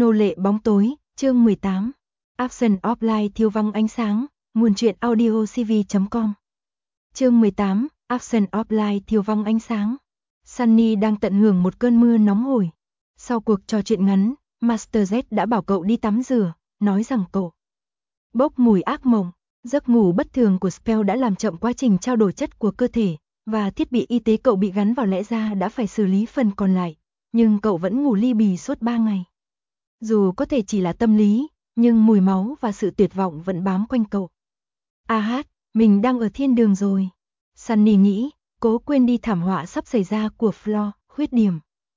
Nô lệ bóng tối, chương 18. Absence of light thiêu vắng ánh sáng, nguồn truyện audio cv.com. Chương 18, Absence of light thiêu vắng ánh sáng. Sunny đang tận hưởng một cơn mưa nóng hổi. Sau cuộc trò chuyện ngắn, Master Z đã bảo cậu đi tắm rửa, nói rằng cậu bốc mùi ác mộng. Giấc ngủ bất thường của Spell đã làm chậm quá trình trao đổi chất của cơ thể, và thiết bị y tế cậu bị gắn vào lẽ ra đã phải xử lý phần còn lại, nhưng cậu vẫn ngủ li bì suốt 3 ngày. Dù có thể chỉ là tâm lý, nhưng mùi máu và sự tuyệt vọng vẫn bám quanh cậu. Mình đang ở thiên đường rồi. Sunny nghĩ, cố quên đi thảm họa sắp xảy ra của Floor, khuyết điểm.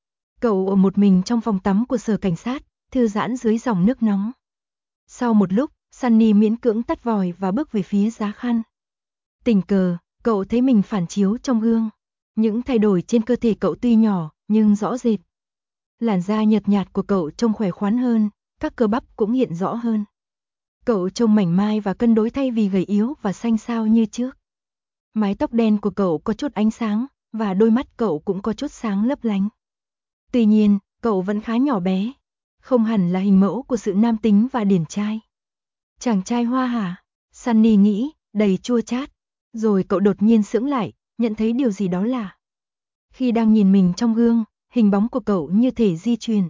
Cậu ở một mình trong phòng tắm của sở cảnh sát, thư giãn dưới dòng nước nóng. Sau một lúc, Sunny miễn cưỡng tắt vòi và bước về phía giá khăn. Tình cờ, cậu thấy mình phản chiếu trong gương. Những thay đổi trên cơ thể cậu tuy nhỏ, nhưng rõ rệt. Làn da nhợt nhạt của cậu trông khỏe khoắn hơn, các cơ bắp cũng hiện rõ hơn. Cậu trông mảnh mai và cân đối thay vì gầy yếu và xanh xao như trước. Mái tóc đen của cậu có chút ánh sáng, và đôi mắt cậu cũng có chút sáng lấp lánh. Tuy nhiên, cậu vẫn khá nhỏ bé, không hẳn là hình mẫu của sự nam tính và điển trai. Chàng trai hoa hả? Sunny nghĩ, đầy chua chát. Rồi cậu đột nhiên sững lại, nhận thấy điều gì đó lạ. Khi đang nhìn mình trong gương, hình bóng của cậu như thể di chuyển.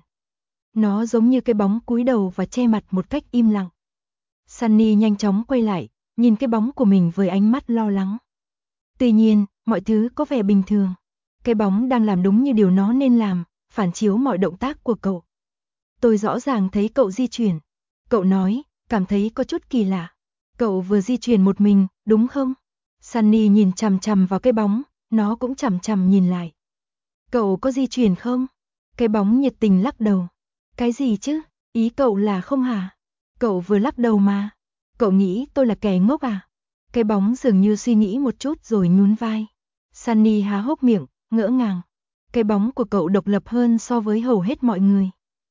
Nó giống như cái bóng cúi đầu và che mặt một cách im lặng. Sunny nhanh chóng quay lại, nhìn cái bóng của mình với ánh mắt lo lắng. Tuy nhiên, mọi thứ có vẻ bình thường. Cái bóng đang làm đúng như điều nó nên làm, phản chiếu mọi động tác của cậu. Tôi rõ ràng thấy cậu di chuyển. Cậu nói, cảm thấy có chút kỳ lạ. Cậu vừa di chuyển một mình, đúng không? Sunny nhìn chằm chằm vào cái bóng, nó cũng chằm chằm nhìn lại. Cậu có di chuyển không? Cái bóng nhiệt tình lắc đầu. Cái gì chứ? Ý cậu là không hả? Cậu vừa lắc đầu mà. Cậu nghĩ tôi là kẻ ngốc à? Cái bóng dường như suy nghĩ một chút rồi nhún vai. Sunny há hốc miệng, ngỡ ngàng. Cái bóng của cậu độc lập hơn so với hầu hết mọi người.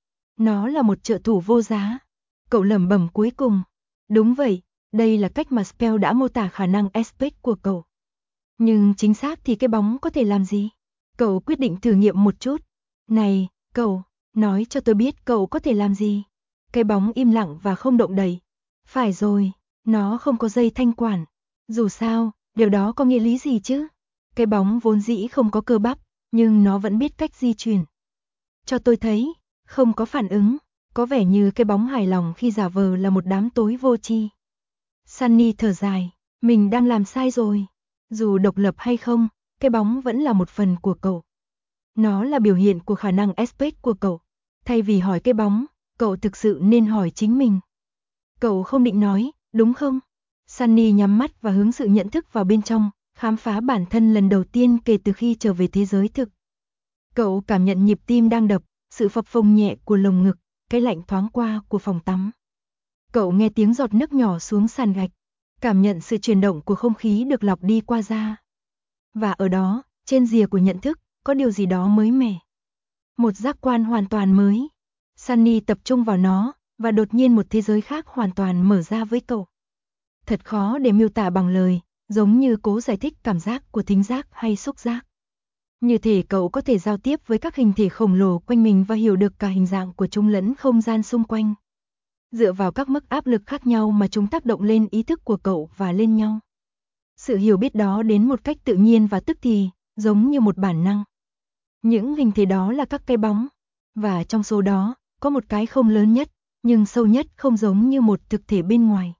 Nó là một trợ thủ vô giá. Cậu lẩm bẩm cuối cùng. Đúng vậy, đây là cách mà Spell đã mô tả khả năng aspect của cậu. Nhưng chính xác thì cái bóng có thể làm gì? Cậu quyết định thử nghiệm một chút. Này, cậu, nói cho tôi biết cậu có thể làm gì. Cái bóng im lặng và không động đậy. Phải rồi, nó không có dây thanh quản. Dù sao, điều đó có nghĩa lý gì chứ? Cái bóng vốn dĩ không có cơ bắp, nhưng nó vẫn biết cách di chuyển. Cho tôi thấy, không có phản ứng, có vẻ như cái bóng hài lòng khi giả vờ là một đám tối vô tri. Sunny thở dài, mình đang làm sai rồi. Dù độc lập hay không, cái bóng vẫn là một phần của cậu. Nó là biểu hiện của khả năng aspect của cậu. Thay vì hỏi cái bóng, cậu thực sự nên hỏi chính mình. Cậu không định nói, đúng không? Sunny nhắm mắt và hướng sự nhận thức vào bên trong, khám phá bản thân lần đầu tiên kể từ khi trở về thế giới thực. Cậu cảm nhận nhịp tim đang đập, sự phập phồng nhẹ của lồng ngực, cái lạnh thoáng qua của phòng tắm. Cậu nghe tiếng giọt nước nhỏ xuống sàn gạch, cảm nhận sự chuyển động của không khí được lọc đi qua da. Và ở đó, trên rìa của nhận thức, có điều gì đó mới mẻ. Một giác quan hoàn toàn mới. Sunny tập trung vào nó, và đột nhiên một thế giới khác hoàn toàn mở ra với cậu. Thật khó để miêu tả bằng lời, giống như cố giải thích cảm giác của thính giác hay xúc giác. Như thể cậu có thể giao tiếp với các hình thể khổng lồ quanh mình và hiểu được cả hình dạng của chúng lẫn không gian xung quanh. Dựa vào các mức áp lực khác nhau mà chúng tác động lên ý thức của cậu và lên nhau. Sự hiểu biết đó đến một cách tự nhiên và tức thì, giống như một bản năng. Những hình thể đó là các cái bóng, và trong số đó, có một cái không lớn nhất, nhưng sâu nhất không giống như một thực thể bên ngoài.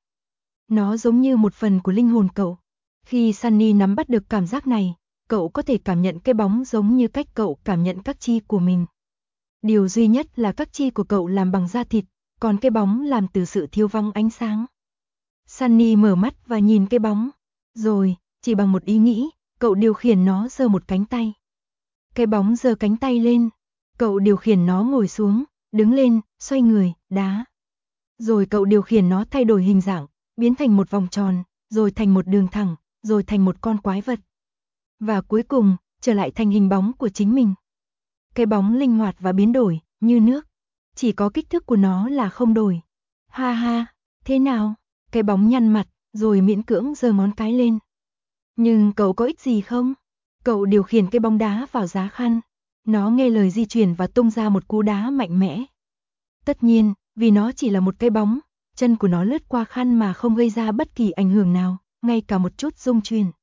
Nó giống như một phần của linh hồn cậu. Khi Sunny nắm bắt được cảm giác này, cậu có thể cảm nhận cái bóng giống như cách cậu cảm nhận các chi của mình. Điều duy nhất là các chi của cậu làm bằng da thịt, còn cái bóng làm từ sự thiêu vắng ánh sáng. Sunny mở mắt và nhìn cái bóng. Rồi, chỉ bằng một ý nghĩ, cậu điều khiển nó giơ một cánh tay. Cái bóng giơ cánh tay lên. Cậu điều khiển nó ngồi xuống, đứng lên, xoay người, đá. Rồi cậu điều khiển nó thay đổi hình dạng, biến thành một vòng tròn, rồi thành một đường thẳng, rồi thành một con quái vật. Và cuối cùng, trở lại thành hình bóng của chính mình. Cái bóng linh hoạt và biến đổi, như nước. Chỉ có kích thước của nó là không đổi. Ha ha, thế nào? Cái bóng nhăn mặt, rồi miễn cưỡng giơ ngón cái lên. Nhưng cậu có ích gì không? Cậu điều khiển cái bóng đá vào giá khăn. Nó nghe lời di chuyển và tung ra một cú đá mạnh mẽ. Tất nhiên, vì nó chỉ là một cái bóng, chân của nó lướt qua khăn mà không gây ra bất kỳ ảnh hưởng nào, ngay cả một chút rung chuyển.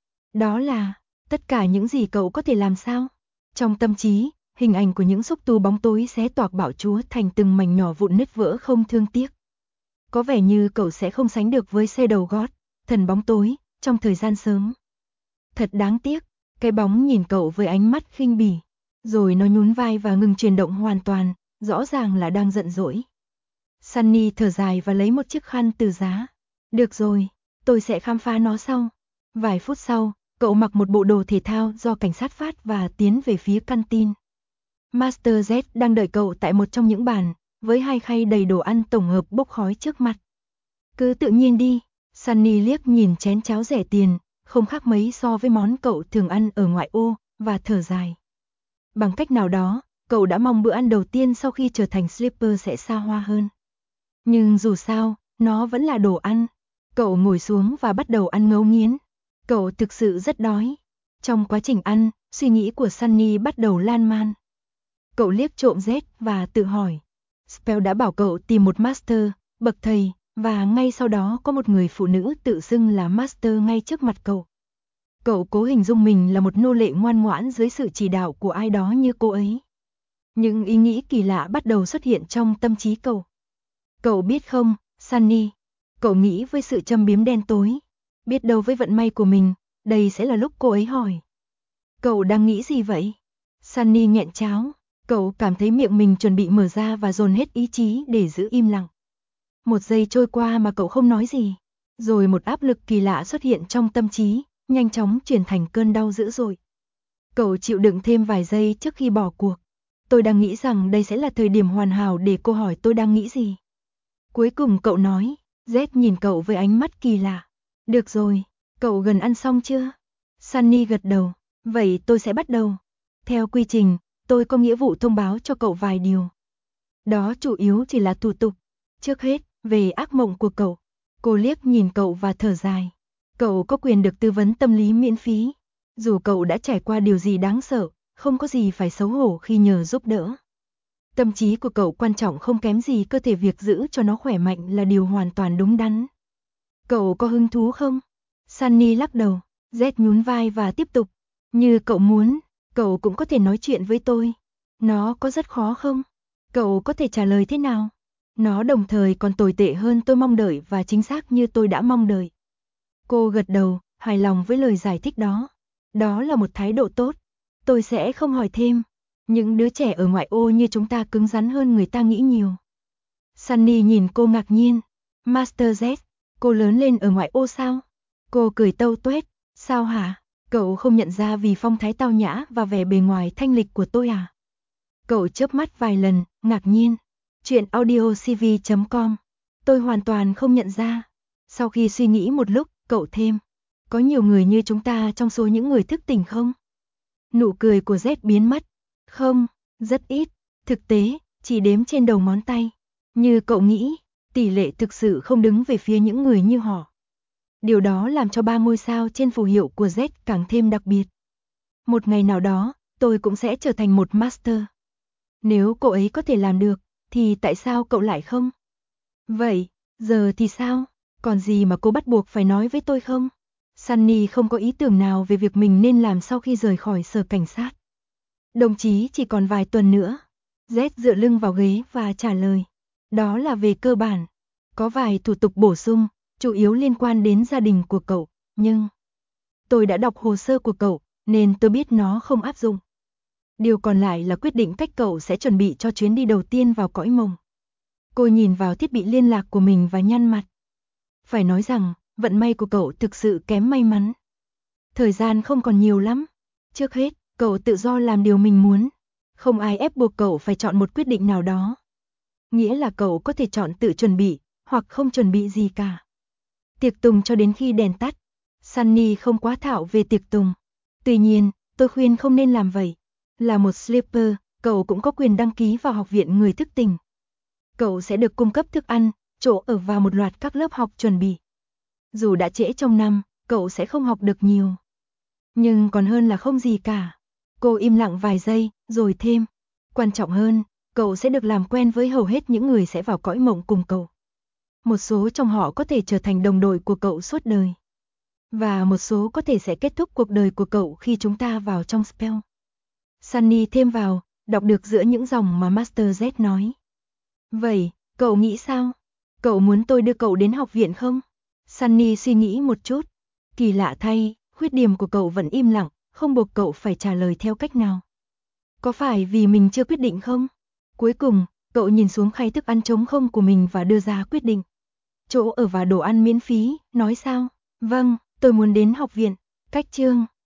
Đó là tất cả những gì cậu có thể làm sao? Trong tâm trí, hình ảnh của những xúc tu bóng tối xé toạc bạo chúa thành từng mảnh nhỏ vụn nứt vỡ không thương tiếc. Có vẻ như cậu sẽ không sánh được với Shadow God, thần bóng tối, trong thời gian sớm. Thật đáng tiếc, cái bóng nhìn cậu với ánh mắt khinh bỉ, rồi nó nhún vai và ngừng chuyển động hoàn toàn, rõ ràng là đang giận dỗi. Sunny thở dài và lấy một chiếc khăn từ giá. Được rồi, tôi sẽ khám phá nó sau. Vài phút sau, cậu mặc một bộ đồ thể thao do cảnh sát phát và tiến về phía căn tin. Master Z đang đợi cậu tại một trong những bàn, với 2 khay đầy đồ ăn tổng hợp bốc khói trước mặt. Cứ tự nhiên đi, Sunny liếc nhìn chén cháo rẻ tiền, không khác mấy so với món cậu thường ăn ở ngoại ô, và thở dài. Bằng cách nào đó, cậu đã mong bữa ăn đầu tiên sau khi trở thành Slipper sẽ xa hoa hơn. Nhưng dù sao, nó vẫn là đồ ăn. Cậu ngồi xuống và bắt đầu ăn ngấu nghiến. Cậu thực sự rất đói. Trong quá trình ăn, suy nghĩ của Sunny bắt đầu lan man. Cậu liếc trộm Z và tự hỏi. Spell đã bảo cậu tìm một Master, bậc thầy, và ngay sau đó có một người phụ nữ tự xưng là Master ngay trước mặt cậu. Cậu cố hình dung mình là một nô lệ ngoan ngoãn dưới sự chỉ đạo của ai đó như cô ấy. Những ý nghĩ kỳ lạ bắt đầu xuất hiện trong tâm trí cậu. Cậu biết không, Sunny, cậu nghĩ với sự châm biếm đen tối. Biết đâu với vận may của mình, đây sẽ là lúc cô ấy hỏi. Cậu đang nghĩ gì vậy? Sunny nghẹn cháo, cậu cảm thấy miệng mình chuẩn bị mở ra và dồn hết ý chí để giữ im lặng. Một giây trôi qua mà cậu không nói gì. Rồi một áp lực kỳ lạ xuất hiện trong tâm trí, nhanh chóng chuyển thành cơn đau dữ dội. Cậu chịu đựng thêm vài giây trước khi bỏ cuộc. Tôi đang nghĩ rằng đây sẽ là thời điểm hoàn hảo để cô hỏi tôi đang nghĩ gì. Cuối cùng cậu nói, Z nhìn cậu với ánh mắt kỳ lạ. Được rồi, cậu gần ăn xong chưa? Sunny gật đầu, vậy tôi sẽ bắt đầu. Theo quy trình, tôi có nghĩa vụ thông báo cho cậu vài điều. Đó chủ yếu chỉ là thủ tục. Trước hết, về ác mộng của cậu. Cô liếc nhìn cậu và thở dài. Cậu có quyền được tư vấn tâm lý miễn phí. Dù cậu đã trải qua điều gì đáng sợ, không có gì phải xấu hổ khi nhờ giúp đỡ. Tâm trí của cậu quan trọng không kém gì cơ thể, việc giữ cho nó khỏe mạnh là điều hoàn toàn đúng đắn. Cậu có hứng thú không? Sunny lắc đầu, Z nhún vai và tiếp tục. Như cậu muốn, cậu cũng có thể nói chuyện với tôi. Nó có rất khó không? Cậu có thể trả lời thế nào? Nó đồng thời còn tồi tệ hơn tôi mong đợi và chính xác như tôi đã mong đợi. Cô gật đầu, hài lòng với lời giải thích đó. Đó là một thái độ tốt. Tôi sẽ không hỏi thêm. Những đứa trẻ ở ngoại ô như chúng ta cứng rắn hơn người ta nghĩ nhiều. Sunny nhìn cô ngạc nhiên. Master Z, cô lớn lên ở ngoại ô sao? Cô cười tâu tuét. Sao hả? Cậu không nhận ra vì phong thái tao nhã và vẻ bề ngoài thanh lịch của tôi à? Cậu chớp mắt vài lần, ngạc nhiên. Chuyện audiocv.com. Tôi hoàn toàn không nhận ra. Sau khi suy nghĩ một lúc, cậu thêm. Có nhiều người như chúng ta trong số những người thức tỉnh không? Nụ cười của Z biến mất. Không, rất ít. Thực tế, chỉ đếm trên đầu ngón tay. Như cậu nghĩ, tỷ lệ thực sự không đứng về phía những người như họ. Điều đó làm cho 3 ngôi sao trên phù hiệu của Z càng thêm đặc biệt. Một ngày nào đó, tôi cũng sẽ trở thành một master. Nếu cô ấy có thể làm được, thì tại sao cậu lại không? Vậy, giờ thì sao? Còn gì mà cô bắt buộc phải nói với tôi không? Sunny không có ý tưởng nào về việc mình nên làm sau khi rời khỏi sở cảnh sát. Đồng chí chỉ còn vài tuần nữa. Z dựa lưng vào ghế và trả lời. Đó là về cơ bản. Có vài thủ tục bổ sung, chủ yếu liên quan đến gia đình của cậu, nhưng tôi đã đọc hồ sơ của cậu, nên tôi biết nó không áp dụng. Điều còn lại là quyết định cách cậu sẽ chuẩn bị cho chuyến đi đầu tiên vào cõi mộng. Cô nhìn vào thiết bị liên lạc của mình và nhăn mặt. Phải nói rằng, vận may của cậu thực sự kém may mắn. Thời gian không còn nhiều lắm. Trước hết, cậu tự do làm điều mình muốn. Không ai ép buộc cậu phải chọn một quyết định nào đó. Nghĩa là cậu có thể chọn tự chuẩn bị, hoặc không chuẩn bị gì cả. Tiệc tùng cho đến khi đèn tắt. Sunny không quá thạo về tiệc tùng. Tuy nhiên, tôi khuyên không nên làm vậy. Là một sleeper, cậu cũng có quyền đăng ký vào học viện người thức tỉnh. Cậu sẽ được cung cấp thức ăn, chỗ ở và một loạt các lớp học chuẩn bị. Dù đã trễ trong năm, cậu sẽ không học được nhiều. Nhưng còn hơn là không gì cả. Cô im lặng vài giây, rồi thêm. Quan trọng hơn, cậu sẽ được làm quen với hầu hết những người sẽ vào cõi mộng cùng cậu. Một số trong họ có thể trở thành đồng đội của cậu suốt đời. Và một số có thể sẽ kết thúc cuộc đời của cậu khi chúng ta vào trong spell. Sunny thêm vào, đọc được giữa những dòng mà Master Z nói. Vậy, cậu nghĩ sao? Cậu muốn tôi đưa cậu đến học viện không? Sunny suy nghĩ một chút. Kỳ lạ thay, khuyết điểm của cậu vẫn im lặng, không buộc cậu phải trả lời theo cách nào. Có phải vì mình chưa quyết định không? Cuối cùng, cậu nhìn xuống khay thức ăn trống không của mình và đưa ra quyết định. Chỗ ở và đồ ăn miễn phí, nói sao? Vâng, tôi muốn đến học viện. Cách chương